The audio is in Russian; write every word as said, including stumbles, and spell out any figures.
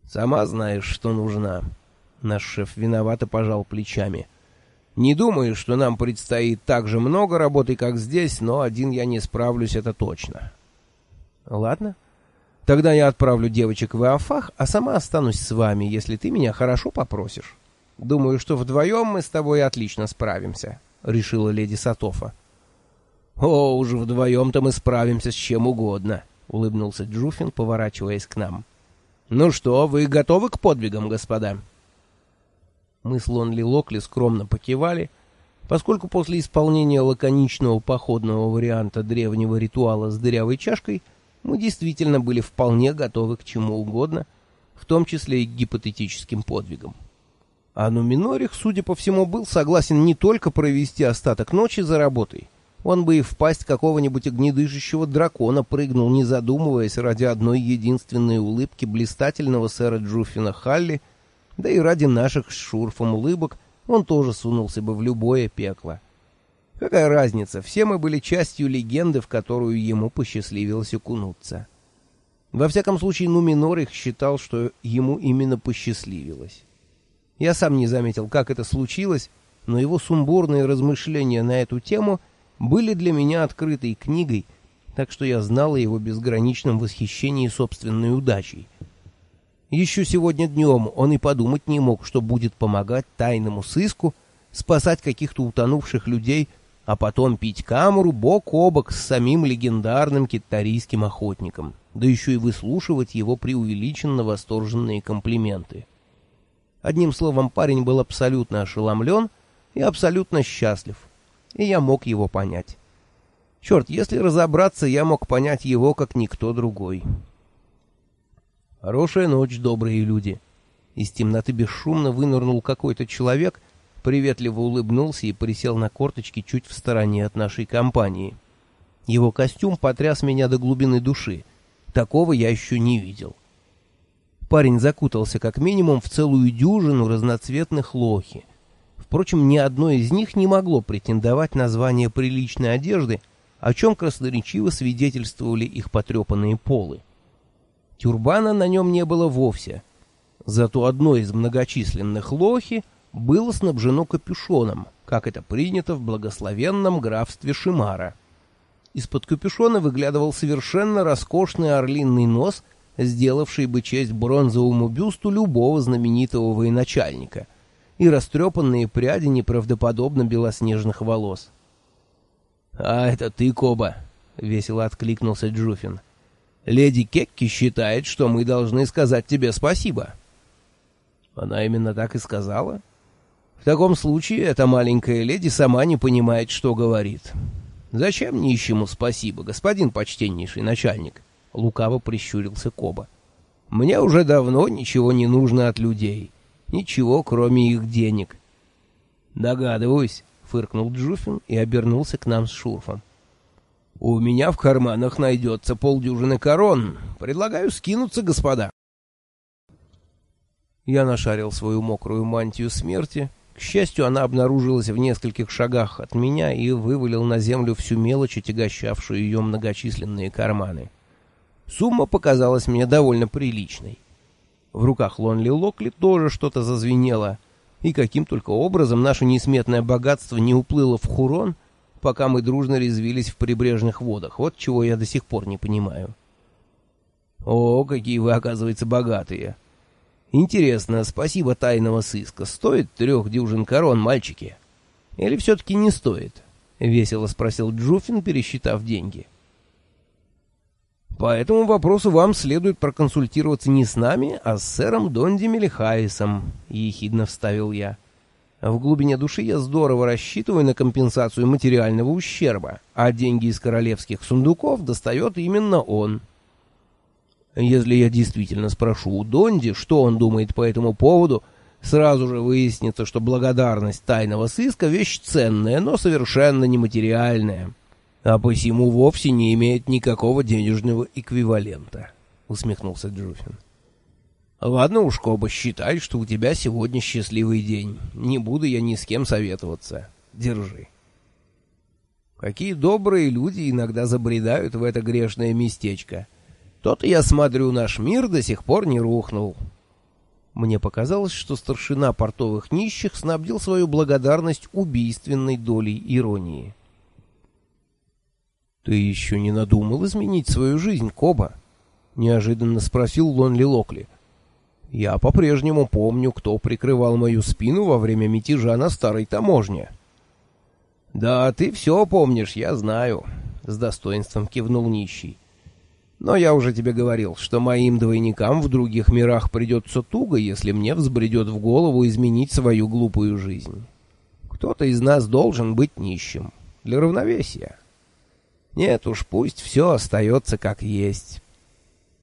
Сама знаешь, что нужна. Наш шеф виновато пожал плечами. Не думаю, что нам предстоит так же много работы, как здесь, но один я не справлюсь, это точно. Ладно. Тогда я отправлю девочек в Иофах, а сама останусь с вами, если ты меня хорошо попросишь. Думаю, что вдвоем мы с тобой отлично справимся, — решила леди Сатофа. — О, уже вдвоем-то мы справимся с чем угодно, — улыбнулся Джуфин, поворачиваясь к нам. — Ну что, вы готовы к подвигам, господа? Мы с Лонли Локли скромно покивали, поскольку после исполнения лаконичного походного варианта древнего ритуала с дырявой чашкой мы действительно были вполне готовы к чему угодно, в том числе и к гипотетическим подвигам. А Нуминорих, судя по всему, был согласен не только провести остаток ночи за работой, он бы и в пасть какого-нибудь огнедышащего дракона прыгнул, не задумываясь, ради одной единственной улыбки блистательного сэра Джуфина Халли, да и ради наших с Шурфом улыбок он тоже сунулся бы в любое пекло. Какая разница, все мы были частью легенды, в которую ему посчастливилось окунуться. Во всяком случае, Нуминорих считал, что ему именно посчастливилось. Я сам не заметил, как это случилось, но его сумбурные размышления на эту тему были для меня открытой книгой, так что я знал о его безграничном восхищении собственной удачей. Еще сегодня днем он и подумать не мог, что будет помогать тайному сыску, спасать каких-то утонувших людей, а потом пить камеру бок о бок с самим легендарным киттарийским охотником, да еще и выслушивать его преувеличенно восторженные комплименты. Одним словом, парень был абсолютно ошеломлен и абсолютно счастлив, и я мог его понять. Черт, если разобраться, я мог понять его, как никто другой. Хорошая ночь, добрые люди. Из темноты бесшумно вынырнул какой-то человек, приветливо улыбнулся и присел на корточки чуть в стороне от нашей компании. Его костюм потряс меня до глубины души. Такого я еще не видел. Парень закутался как минимум в целую дюжину разноцветных лохи. Впрочем, ни одно из них не могло претендовать на звание приличной одежды, о чем красноречиво свидетельствовали их потрепанные полы. Тюрбана на нем не было вовсе. Зато одно из многочисленных лохи было снабжено капюшоном, как это принято в благословенном графстве Шимара. Из-под капюшона выглядывал совершенно роскошный орлиный нос, сделавший бы честь бронзовому бюсту любого знаменитого военачальника, и растрепанные пряди неправдоподобно белоснежных волос. — А это ты, Коба! — весело откликнулся Джуфин. — Леди Кекки считает, что мы должны сказать тебе спасибо. — Она именно так и сказала? В таком случае эта маленькая леди сама не понимает, что говорит. — Зачем нищему спасибо, господин почтеннейший начальник? — лукаво прищурился Коба. — Мне уже давно ничего не нужно от людей. Ничего, кроме их денег. — Догадываюсь, — фыркнул Джуфин и обернулся к нам с Шурфом. — У меня в карманах найдется полдюжины корон. Предлагаю скинуться, господа. Я нашарил свою мокрую мантию смерти. К счастью, она обнаружилась в нескольких шагах от меня и вывалил на землю всю мелочь, отягощавшую ее многочисленные карманы. Сумма показалась мне довольно приличной. В руках Лонли Локли тоже что-то зазвенело, и каким только образом наше несметное богатство не уплыло в Хурон, пока мы дружно резвились в прибрежных водах. Вот чего я до сих пор не понимаю. О, какие вы, оказывается, богатые. Интересно, спасибо тайного сыска, стоит трех дюжин корон, мальчики? Или все-таки не стоит? Весело спросил Джуфин, пересчитав деньги. По этому вопросу вам следует проконсультироваться не с нами, а с сэром Донди Мелихаисом, ехидно вставил я. В глубине души я здорово рассчитываю на компенсацию материального ущерба, а деньги из королевских сундуков достает именно он. Если я действительно спрошу у Донди, что он думает по этому поводу, сразу же выяснится, что благодарность тайного сыска — вещь ценная, но совершенно нематериальная, а посему вовсе не имеет никакого денежного эквивалента, — усмехнулся Джуфин. — Ладно уж, Коба, считай, что у тебя сегодня счастливый день. Не буду я ни с кем советоваться. Держи. Какие добрые люди иногда забредают в это грешное местечко. То-то, я смотрю, наш мир до сих пор не рухнул. Мне показалось, что старшина портовых нищих снабдил свою благодарность убийственной долей иронии. «Ты еще не надумал изменить свою жизнь, Коба?» — неожиданно спросил Лонли Локли. «Я по-прежнему помню, кто прикрывал мою спину во время мятежа на старой таможне». «Да, ты все помнишь, я знаю», — с достоинством кивнул нищий. «Но я уже тебе говорил, что моим двойникам в других мирах придется туго, если мне взбредет в голову изменить свою глупую жизнь. Кто-то из нас должен быть нищим. Для равновесия. Нет уж, пусть все остается как есть».